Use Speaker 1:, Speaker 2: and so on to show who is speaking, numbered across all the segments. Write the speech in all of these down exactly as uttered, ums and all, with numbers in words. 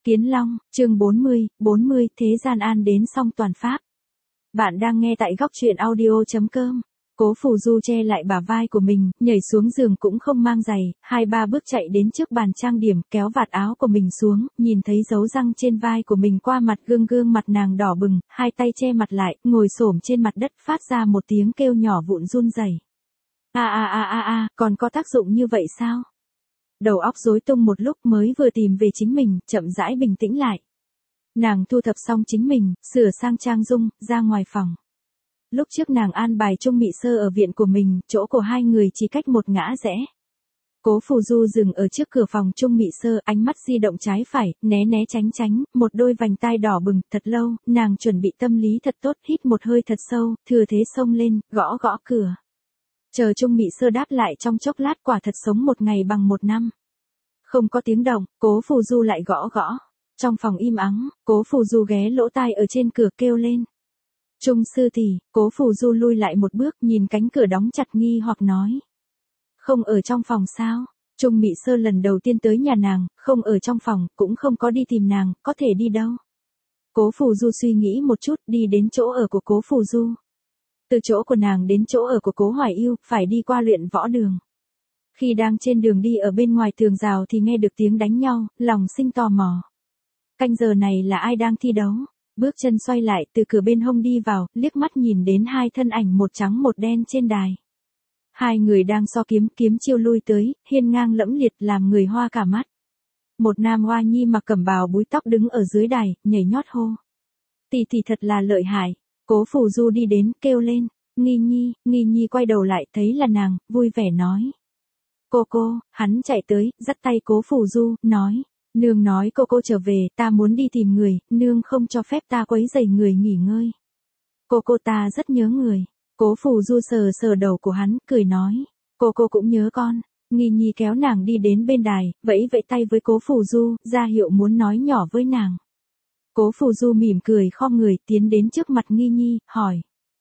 Speaker 1: Kiến Long, chương bốn mươi, bốn mươi, thế gian an đến song toàn pháp. Bạn đang nghe tại góc truyện audio chấm com. Cố Phù Du che lại bả vai của mình, nhảy xuống giường cũng không mang giày, hai ba bước chạy đến trước bàn trang điểm, kéo vạt áo của mình xuống, nhìn thấy dấu răng trên vai của mình qua mặt gương gương mặt nàng đỏ bừng, hai tay che mặt lại, ngồi xổm trên mặt đất phát ra một tiếng kêu nhỏ vụn run rẩy. A a a a a, còn có tác dụng như vậy sao? Đầu óc rối tung một lúc mới vừa tìm về chính mình, chậm rãi bình tĩnh lại. Nàng thu thập xong chính mình, sửa sang trang dung, ra ngoài phòng. Lúc trước nàng an bài Trung Mị Sơ ở viện của mình, chỗ của hai người chỉ cách một ngã rẽ. Cố Phù Du dừng ở trước cửa phòng Trung Mị Sơ, ánh mắt di động trái phải, né né tránh tránh, một đôi vành tai đỏ bừng, thật lâu, nàng chuẩn bị tâm lý thật tốt, hít một hơi thật sâu, thừa thế xông lên, gõ gõ cửa. Chờ Trung Mị Sơ đáp lại trong chốc lát, quả thật sống một ngày bằng một năm. Không có tiếng động, Cố Phù Du lại gõ gõ. Trong phòng im ắng, Cố Phù Du ghé lỗ tai ở trên cửa kêu lên. Trung sư tỷ. Cố Phù Du lui lại một bước, nhìn cánh cửa đóng chặt nghi hoặc nói. Không ở trong phòng sao? Trung Mị Sơ lần đầu tiên tới nhà nàng, không ở trong phòng, cũng không có đi tìm nàng, có thể đi đâu? Cố Phù Du suy nghĩ một chút, đi đến chỗ ở của Cố Phù Du. Từ chỗ của nàng đến chỗ ở của Cố Hoài Yêu, phải đi qua luyện võ đường. Khi đang trên đường đi ở bên ngoài tường rào thì nghe được tiếng đánh nhau, lòng sinh tò mò. Canh giờ này là ai đang thi đấu? Bước chân xoay lại, từ cửa bên hông đi vào, liếc mắt nhìn đến hai thân ảnh một trắng một đen trên đài. Hai người đang so kiếm, kiếm chiêu lui tới, hiên ngang lẫm liệt làm người hoa cả mắt. Một nam hoa nhi mặc cẩm bào búi tóc đứng ở dưới đài, nhảy nhót hô. Tỷ tỷ thật là lợi hại. Cố Phù Du đi đến, kêu lên. Nghi Nhi. Nghi Nhi quay đầu lại, thấy là nàng, vui vẻ nói. Cô cô. Hắn chạy tới, dắt tay Cố Phù Du, nói. Nương nói cô cô trở về, ta muốn đi tìm người, nương không cho phép ta quấy rầy người nghỉ ngơi. Cô cô ta rất nhớ người. Cố Phù Du sờ sờ đầu của hắn, cười nói. Cô cô cũng nhớ con. Nghi Nhi kéo nàng đi đến bên đài, vẫy vẫy tay với Cố Phù Du, ra hiệu muốn nói nhỏ với nàng. Cố Phù Du mỉm cười khom người, tiến đến trước mặt Nghi Nhi, hỏi.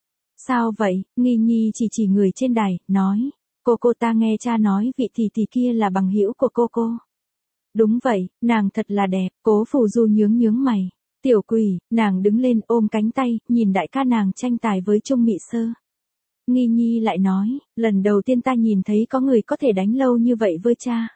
Speaker 1: Sao vậy? Nghi Nhi chỉ chỉ người trên đài, nói. Cô cô ta nghe cha nói vị tỷ tỷ kia là bằng hữu của cô cô. Đúng vậy, nàng thật là đẹp. Cố Phù Du nhướng nhướng mày. Tiểu quỷ. Nàng đứng lên ôm cánh tay, nhìn đại ca nàng tranh tài với Trung Mị Sơ. Nghi Nhi lại nói, lần đầu tiên ta nhìn thấy có người có thể đánh lâu như vậy với cha.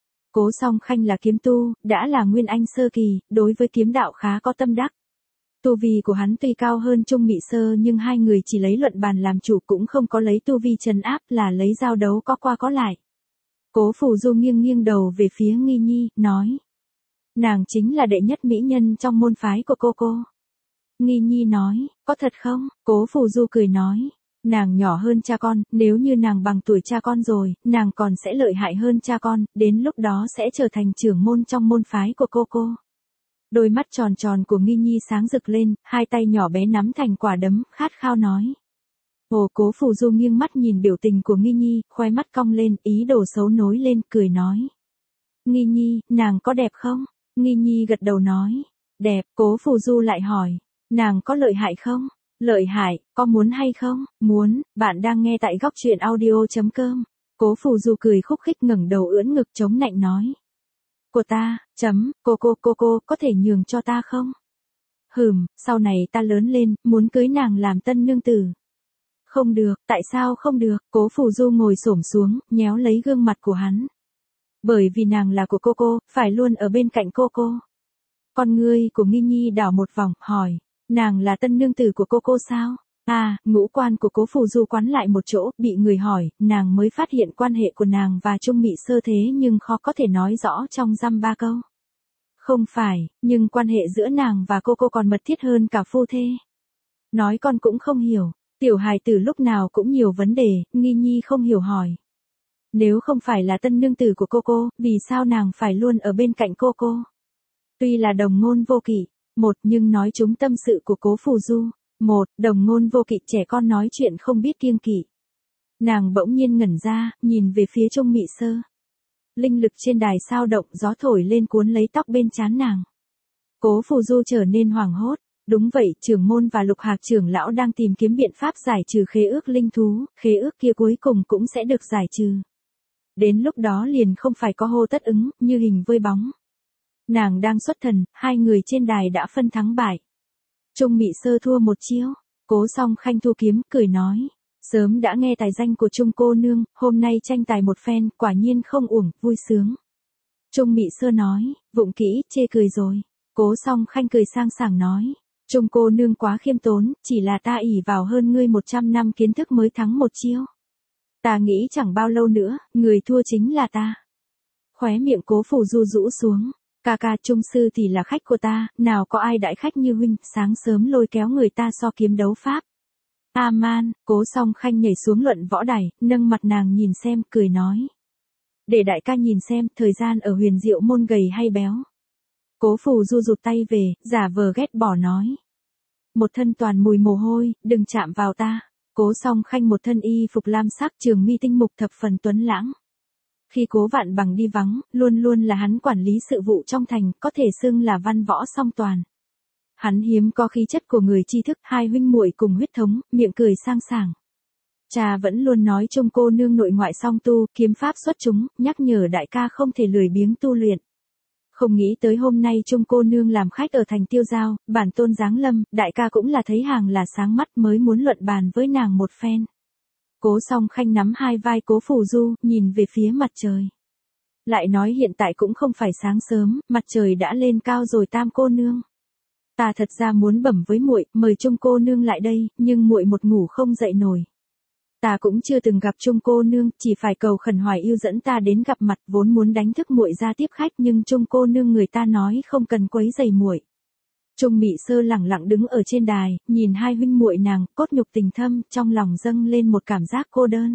Speaker 1: Cố Song Khanh là kiếm tu, đã là nguyên anh sơ kỳ, đối với kiếm đạo khá có tâm đắc. Tu vi của hắn tuy cao hơn Trung Mị Sơ nhưng hai người chỉ lấy luận bàn làm chủ, cũng không có lấy tu vi trấn áp, là lấy giao đấu có qua có lại. Cố Phù Du nghiêng nghiêng đầu về phía Nghi Nhi, nói. Nàng chính là đệ nhất mỹ nhân trong môn phái của cô cô. Nghi Nhi nói, có thật không? Cố Phù Du cười nói. Nàng nhỏ hơn cha con, nếu như nàng bằng tuổi cha con rồi, nàng còn sẽ lợi hại hơn cha con, đến lúc đó sẽ trở thành trưởng môn trong môn phái của cô cô. Đôi mắt tròn tròn của Nghi Nhi sáng rực lên, hai tay nhỏ bé nắm thành quả đấm, khát khao nói. Ồ. Cố Phù Du nghiêng mắt nhìn biểu tình của Nghi Nhi, khoe mắt cong lên, ý đồ xấu nối lên, cười nói. Nghi Nhi, nàng có đẹp không? Nghi Nhi gật đầu nói. Đẹp. Cố Phù Du lại hỏi. Nàng có lợi hại không? Lợi hại, có muốn hay không? Muốn. Bạn đang nghe tại góc truyện audio chấm com. Cố Phù Du cười khúc khích ngẩng đầu ưỡn ngực chống nạnh nói. Của ta, chấm, cô cô cô cô, có thể nhường cho ta không? Hừm, sau này ta lớn lên, muốn cưới nàng làm tân nương tử. Không được, tại sao không được? Cố Phù Du ngồi xổm xuống, nhéo lấy gương mặt của hắn. Bởi vì nàng là của cô cô, phải luôn ở bên cạnh cô cô. Con ngươi của Nghi Nhi đảo một vòng, hỏi. Nàng là tân nương tử của cô cô sao? À, ngũ quan của Cố Phù Du quắn lại một chỗ, bị người hỏi, nàng mới phát hiện quan hệ của nàng và Trung Mị Sơ thế nhưng khó có thể nói rõ trong dăm ba câu. Không phải, nhưng quan hệ giữa nàng và cô cô còn mật thiết hơn cả phu thê. Nói con cũng không hiểu, tiểu hài tử lúc nào cũng nhiều vấn đề, Nghi Nhi không hiểu hỏi. Nếu không phải là tân nương tử của cô cô, vì sao nàng phải luôn ở bên cạnh cô cô? Tuy là đồng ngôn vô kỵ. Một, nhưng nói chúng tâm sự của Cố Phù Du. Một, đồng ngôn vô kỵ, trẻ con nói chuyện không biết kiêng kỵ. Nàng bỗng nhiên ngẩn ra, nhìn về phía Trung Mị Sơ. Linh lực trên đài sao động, gió thổi lên cuốn lấy tóc bên trán nàng. Cố Phù Du trở nên hoảng hốt. Đúng vậy, trưởng môn và Lục Hạc trưởng lão đang tìm kiếm biện pháp giải trừ khế ước linh thú, khế ước kia cuối cùng cũng sẽ được giải trừ. Đến lúc đó liền không phải có hô tất ứng, như hình với bóng. Nàng đang xuất thần, hai người trên đài đã phân thắng bại. Trung Mị Sơ thua một chiêu, Cố Song Khanh thu kiếm, cười nói. Sớm đã nghe tài danh của Trung cô nương, hôm nay tranh tài một phen, quả nhiên không uổng, vui sướng. Trung Mị Sơ nói, vụng kỹ, chê cười rồi. Cố Song Khanh cười sang sảng nói. Trung cô nương quá khiêm tốn, chỉ là ta ỷ vào hơn ngươi một trăm năm kiến thức mới thắng một chiêu. Ta nghĩ chẳng bao lâu nữa, người thua chính là ta. Khóe miệng Cố Phù Du rũ xuống. Ca ca, Trung sư thì là khách của ta, nào có ai đãi khách như huynh, sáng sớm lôi kéo người ta so kiếm đấu pháp. A-man, Cố Song Khanh nhảy xuống luận võ đài, nâng mặt nàng nhìn xem, cười nói. Để đại ca nhìn xem, thời gian ở Huyền Diệu môn gầy hay béo. Cố Phù Du rụt tay về, giả vờ ghét bỏ nói. Một thân toàn mùi mồ hôi, đừng chạm vào ta. Cố Song Khanh một thân y phục lam sắc, trường mi tinh mục, thập phần tuấn lãng. Khi Cố Vạn Bằng đi vắng, luôn luôn là hắn quản lý sự vụ trong thành, có thể xưng là văn võ song toàn. Hắn hiếm có khí chất của người tri thức, hai huynh muội cùng huyết thống, miệng cười sang sảng. Cha vẫn luôn nói Trung cô nương nội ngoại song tu, kiếm pháp xuất chúng, nhắc nhở đại ca không thể lười biếng tu luyện. Không nghĩ tới hôm nay Trung cô nương làm khách ở thành Tiêu Giao, bản tôn giáng lâm, đại ca cũng là thấy hàng là sáng mắt mới muốn luận bàn với nàng một phen. Cố Song Khanh nắm hai vai Cố Phù Du, nhìn về phía mặt trời. Lại nói hiện tại cũng không phải sáng sớm, mặt trời đã lên cao rồi Tam cô nương. Ta thật ra muốn bẩm với muội, mời Trung cô nương lại đây, nhưng muội một ngủ không dậy nổi. Ta cũng chưa từng gặp Trung cô nương, chỉ phải cầu khẩn Hoài Yêu dẫn ta đến gặp mặt, vốn muốn đánh thức muội ra tiếp khách, nhưng Trung cô nương người ta nói không cần quấy rầy muội. Trung Mị Sơ lẳng lặng đứng ở trên đài, nhìn hai huynh muội nàng, cốt nhục tình thâm, trong lòng dâng lên một cảm giác cô đơn.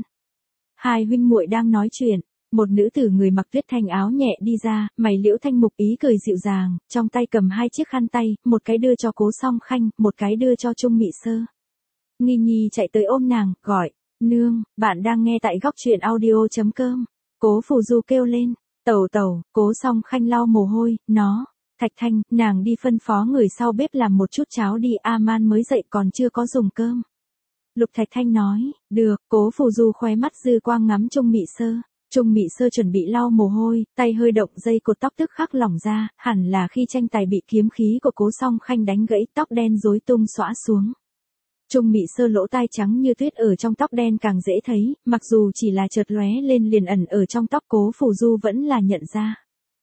Speaker 1: Hai huynh muội đang nói chuyện, một nữ tử người mặc tuyết thanh áo nhẹ đi ra, mày liễu thanh mục, ý cười dịu dàng, trong tay cầm hai chiếc khăn tay, một cái đưa cho Cố Song Khanh, một cái đưa cho Trung Mị Sơ. Nghi Nhi chạy tới ôm nàng, gọi, nương, bạn đang nghe tại góc truyện audio chấm com. Cố Phù Du kêu lên, tẩu tẩu, Cố Song Khanh lau mồ hôi, nó. Thạch Thanh, nàng đi phân phó người sau bếp làm một chút cháo đi, A-man mới dậy còn chưa có dùng cơm. Lục Thạch Thanh nói, được. Cố Phù Du khóe mắt dư quang ngắm Trung Mị Sơ. Trung Mị Sơ chuẩn bị lau mồ hôi, tay hơi động, dây cột tóc tức khắc lỏng ra, hẳn là khi tranh tài bị kiếm khí của Cố Song Khanh đánh gãy, tóc đen rối tung xõa xuống. Trung Mị Sơ lỗ tai trắng như tuyết ở trong tóc đen càng dễ thấy, mặc dù chỉ là chợt lóe lên liền ẩn ở trong tóc, Cố Phù Du vẫn là nhận ra.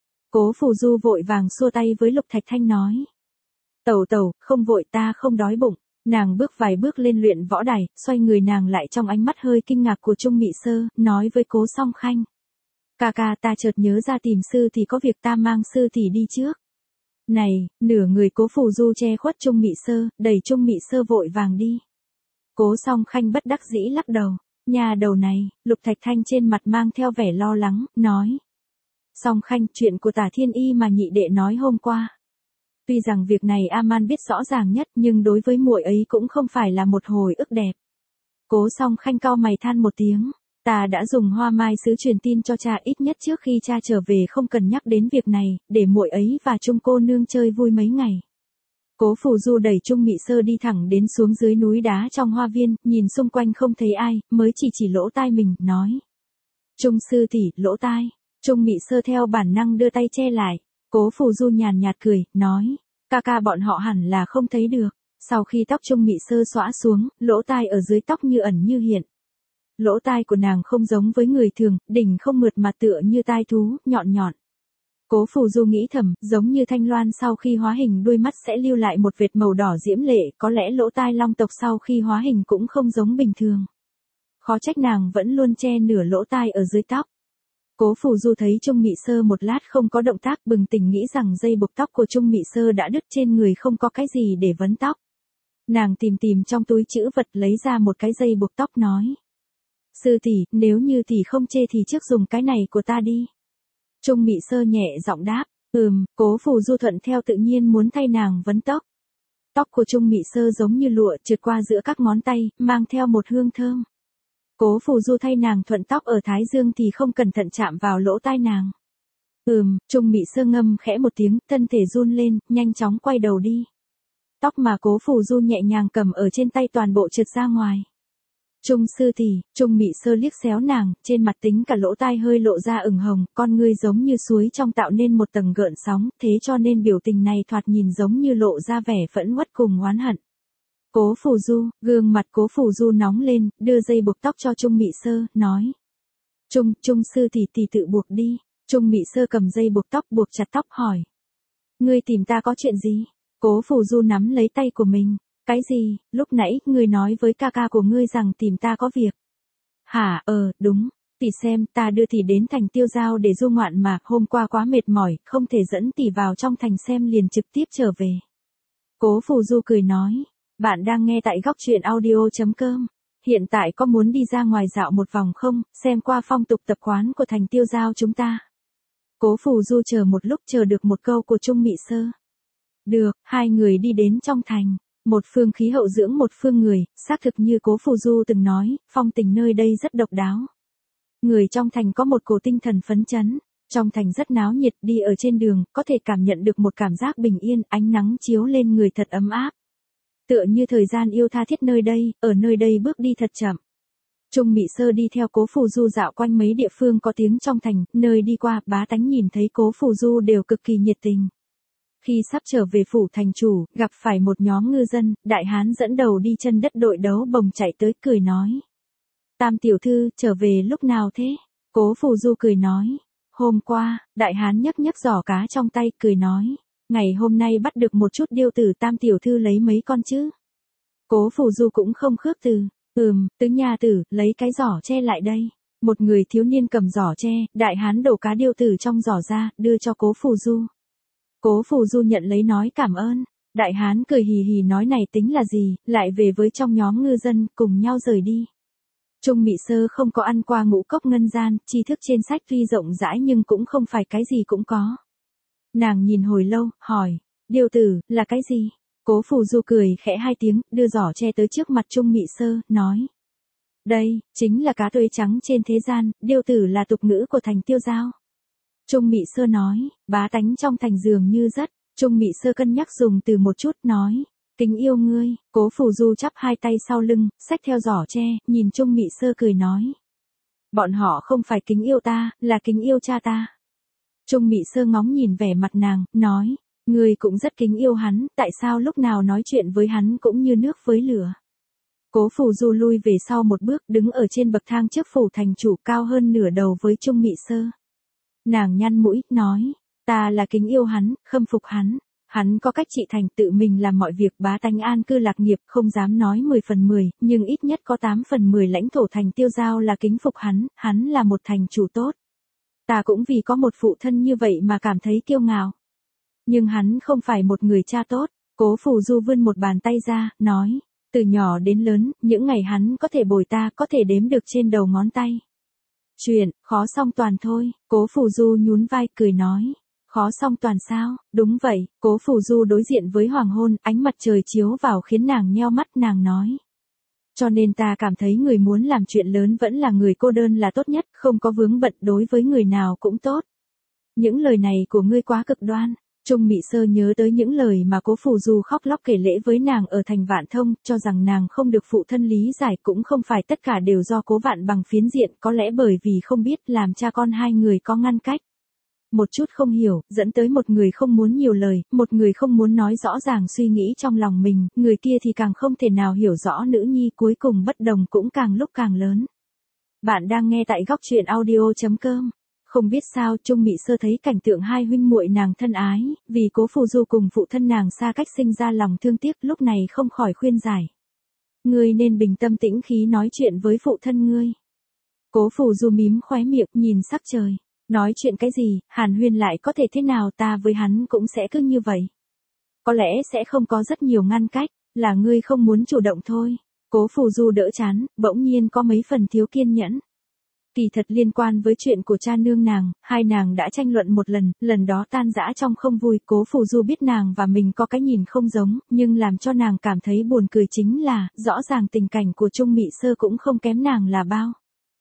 Speaker 1: Cố Phù Du vội vàng xua tay với Lục Thạch Thanh nói. Tẩu tẩu, không vội, ta không đói bụng. Nàng bước vài bước lên luyện võ đài, xoay người nàng lại trong ánh mắt hơi kinh ngạc của Trung Mị Sơ, nói với Cố Song Khanh. Ca ca, ta chợt nhớ ra tìm sư thì có việc, ta mang sư thì đi trước. Này, nửa người Cố Phù Du che khuất Trung Mị Sơ, đẩy Trung Mị Sơ vội vàng đi. Cố Song Khanh bất đắc dĩ lắc đầu. Nhà đầu này, Lục Thạch Thanh trên mặt mang theo vẻ lo lắng, nói. Song Khanh, chuyện của Tả Thiên Y mà nhị đệ nói hôm qua. Tuy rằng việc này A-man biết rõ ràng nhất, nhưng đối với muội ấy cũng không phải là một hồi ức đẹp. Cố Song Khanh cau mày than một tiếng. Ta đã dùng hoa mai sứ truyền tin cho cha, ít nhất trước khi cha trở về không cần nhắc đến việc này, để muội ấy và Trung cô nương chơi vui mấy ngày. Cố Phù Du đẩy Trung Mị Sơ đi thẳng đến xuống dưới núi đá trong hoa viên, nhìn xung quanh không thấy ai, mới chỉ chỉ lỗ tai mình, nói. Trung sư tỷ, lỗ tai. Trung Mị Sơ theo bản năng đưa tay che lại. Cố Phù Du nhàn nhạt cười, nói. Ca ca bọn họ hẳn là không thấy được. Sau khi tóc Trung Mị Sơ xõa xuống, lỗ tai ở dưới tóc như ẩn như hiện. Lỗ tai của nàng không giống với người thường, đỉnh không mượt mà tựa như tai thú, nhọn nhọn. Cố Phù Du nghĩ thầm, giống như thanh loan sau khi hóa hình đuôi mắt sẽ lưu lại một vệt màu đỏ diễm lệ, có lẽ lỗ tai long tộc sau khi hóa hình cũng không giống bình thường. Khó trách nàng vẫn luôn che nửa lỗ tai ở dưới tóc. Cố Phù Du thấy Trung Mị Sơ một lát không có động tác, bừng tỉnh nghĩ rằng dây buộc tóc của Trung Mị Sơ đã đứt, trên người không có cái gì để vấn tóc. Nàng tìm tìm trong túi trữ vật lấy ra một cái dây buộc tóc nói. Sư tỷ, nếu như tỷ không chê thì trước dùng cái này của ta đi. Trung Mị Sơ nhẹ giọng đáp, ừm. Cố Phù Du thuận theo tự nhiên muốn thay nàng vấn tóc. Tóc của Trung Mị Sơ giống như lụa trượt qua giữa các ngón tay, mang theo một hương thơm. Cố Phù Du thay nàng thuận tóc ở thái dương thì không cẩn thận chạm vào lỗ tai nàng. Ừm. Trung Mị Sơ ngâm khẽ một tiếng, thân thể run lên, nhanh chóng quay đầu đi. Tóc mà Cố Phù Du nhẹ nhàng cầm ở trên tay toàn bộ trượt ra ngoài. Trung sư tỷ, Trung Mị Sơ liếc xéo nàng, trên mặt tính cả lỗ tai hơi lộ ra ửng hồng, con ngươi giống như suối trong tạo nên một tầng gợn sóng, thế cho nên biểu tình này thoạt nhìn giống như lộ ra vẻ phẫn uất cùng oán hận. Cố Phù Du, gương mặt Cố Phù Du nóng lên, đưa dây buộc tóc cho Trung Mị Sơ, nói. Trung, Trung sư tỷ tỷ tự buộc đi. Trung Mị Sơ cầm dây buộc tóc buộc chặt tóc hỏi. Ngươi tìm ta có chuyện gì? Cố Phù Du nắm lấy tay của mình. Cái gì, lúc nãy, ngươi nói với ca ca của ngươi rằng tìm ta có việc. Hả, ờ, đúng, tỷ xem, ta đưa tỷ đến thành Tiêu Giao để du ngoạn mà, hôm qua quá mệt mỏi, không thể dẫn tỷ vào trong thành xem liền trực tiếp trở về. Cố Phù Du cười nói, bạn đang nghe tại góc truyện audio chấm com. Hiện tại có muốn đi ra ngoài dạo một vòng không, xem qua phong tục tập quán của thành Tiêu Giao chúng ta. Cố Phù Du chờ một lúc chờ được một câu của Trung Mị Sơ. Được, hai người đi đến trong thành. Một phương khí hậu dưỡng một phương người, xác thực như Cố Phù Du từng nói, phong tình nơi đây rất độc đáo. Người trong thành có một cổ tinh thần phấn chấn, trong thành rất náo nhiệt, đi ở trên đường, có thể cảm nhận được một cảm giác bình yên, ánh nắng chiếu lên người thật ấm áp. Tựa như thời gian yêu tha thiết nơi đây, ở nơi đây bước đi thật chậm. Trung Mị Sơ đi theo Cố Phù Du dạo quanh mấy địa phương có tiếng trong thành, nơi đi qua, bá tánh nhìn thấy Cố Phù Du đều cực kỳ nhiệt tình. Khi sắp trở về phủ thành chủ, gặp phải một nhóm ngư dân, đại hán dẫn đầu đi chân đất đội đấu bồng chạy tới cười nói. Tam tiểu thư, trở về lúc nào thế? Cố Phù Du cười nói. Hôm qua, đại hán nhấc nhấc giỏ cá trong tay, cười nói. Ngày hôm nay bắt được một chút điêu tử, tam tiểu thư lấy mấy con chứ? Cố Phù Du cũng không khước từ. Ừm, tứ nha tử, lấy cái giỏ tre lại đây. Một người thiếu niên cầm giỏ tre, đại hán đổ cá điêu tử trong giỏ ra, đưa cho Cố Phù Du. Cố Phù Du nhận lấy nói cảm ơn. Đại hán cười hì hì nói này tính là gì, lại về với trong nhóm ngư dân, cùng nhau rời đi. Trung Mị Sơ không có ăn qua ngũ cốc ngân gian, tri thức trên sách tuy rộng rãi nhưng cũng không phải cái gì cũng có. Nàng nhìn hồi lâu, hỏi, điêu tử, là cái gì? Cố Phù Du cười khẽ hai tiếng, đưa giỏ tre tới trước mặt Trung Mị Sơ, nói. Đây, chính là cá tuế trắng trên thế gian, điêu tử là tục ngữ của thành Tiêu Giao. Trung Mị Sơ nói, bá tánh trong thành dường như rất. Trung Mị Sơ cân nhắc dùng từ một chút, nói. Kính yêu ngươi. Cố Phù Du chắp hai tay sau lưng, xách theo giỏ tre, nhìn Trung Mị Sơ cười nói. Bọn họ không phải kính yêu ta, là kính yêu cha ta. Trung Mị Sơ ngóng nhìn vẻ mặt nàng, nói. Ngươi cũng rất kính yêu hắn, tại sao lúc nào nói chuyện với hắn cũng như nước với lửa. Cố Phù Du lui về sau một bước, đứng ở trên bậc thang trước phủ thành chủ, cao hơn nửa đầu với Trung Mị Sơ. Nàng nhăn mũi, nói, ta là kính yêu hắn, khâm phục hắn. Hắn có cách trị thành, tự mình làm mọi việc, bá tánh an cư lạc nghiệp, không dám nói mười phần mười, nhưng ít nhất có tám phần mười lãnh thổ thành Tiêu Giao là kính phục hắn, hắn là một thành chủ tốt. Ta cũng vì có một phụ thân như vậy mà cảm thấy kiêu ngạo. Nhưng hắn không phải một người cha tốt. Cố Phù Du vươn một bàn tay ra, nói, từ nhỏ đến lớn, những ngày hắn có thể bồi ta có thể đếm được trên đầu ngón tay. Chuyện, khó song toàn thôi. Cố Phù Du nhún vai cười nói. Khó song toàn sao? Đúng vậy. Cố Phù Du đối diện với hoàng hôn, ánh mặt trời chiếu vào khiến nàng nheo mắt, nàng nói. Cho nên ta cảm thấy người muốn làm chuyện lớn vẫn là người cô đơn là tốt nhất, không có vướng bận, đối với người nào cũng tốt. Những lời này của ngươi quá cực đoan. Trung Mị Sơ nhớ tới những lời mà Cố Phù Du khóc lóc kể lễ với nàng ở thành Vạn Thông, cho rằng nàng không được phụ thân lý giải, cũng không phải tất cả đều do Cố Vạn Bằng phiến diện, có lẽ bởi vì không biết làm cha con hai người có ngăn cách. Một chút không hiểu, dẫn tới một người không muốn nhiều lời, một người không muốn nói rõ ràng suy nghĩ trong lòng mình, người kia thì càng không thể nào hiểu rõ nữ nhi, cuối cùng bất đồng cũng càng lúc càng lớn. Bạn đang nghe tại góc truyện audio chấm com. Không biết sao, Trung Mị Sơ thấy cảnh tượng hai huynh muội nàng thân ái, vì Cố Phù Du cùng phụ thân nàng xa cách sinh ra lòng thương tiếc, lúc này không khỏi khuyên giải. Ngươi nên bình tâm tĩnh khí nói chuyện với phụ thân ngươi. Cố Phù Du mím khóe miệng, nhìn sắc trời. Nói chuyện cái gì, hàn huyên lại có thể thế nào, ta với hắn cũng sẽ cứ như vậy. Có lẽ sẽ không có rất nhiều ngăn cách, là ngươi không muốn chủ động thôi. Cố Phù Du đỡ chán, bỗng nhiên có mấy phần thiếu kiên nhẫn. Kỳ thật liên quan với chuyện của cha nương nàng, hai nàng đã tranh luận một lần, lần đó tan rã trong không vui. Cố Phù Du biết nàng và mình có cái nhìn không giống, nhưng làm cho nàng cảm thấy buồn cười chính là, rõ ràng tình cảnh của Trung Mị Sơ cũng không kém nàng là bao.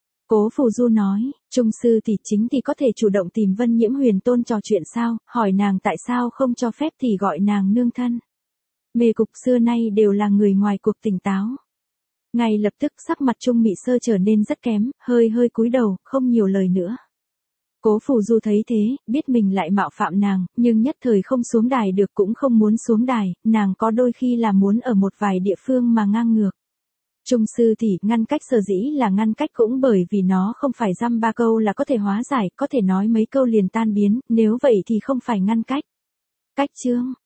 Speaker 1: Cố Phù Du nói, Trung sư thì chính thì có thể chủ động tìm Vân Nhiễm Huyền Tôn trò chuyện sao, hỏi nàng tại sao không cho phép thì gọi nàng nương thân. Mê cục xưa nay đều là người ngoài cuộc tỉnh táo. Ngay lập tức sắc mặt Trung Mị Sơ trở nên rất kém, hơi hơi cúi đầu, không nhiều lời nữa. Cố Phù Du thấy thế, biết mình lại mạo phạm nàng, nhưng nhất thời không xuống đài được cũng không muốn xuống đài, nàng có đôi khi là muốn ở một vài địa phương mà ngang ngược. Trung sư tỷ, ngăn cách sở dĩ là ngăn cách cũng bởi vì nó không phải dăm ba câu là có thể hóa giải, có thể nói mấy câu liền tan biến, nếu vậy thì không phải ngăn cách. Cách chương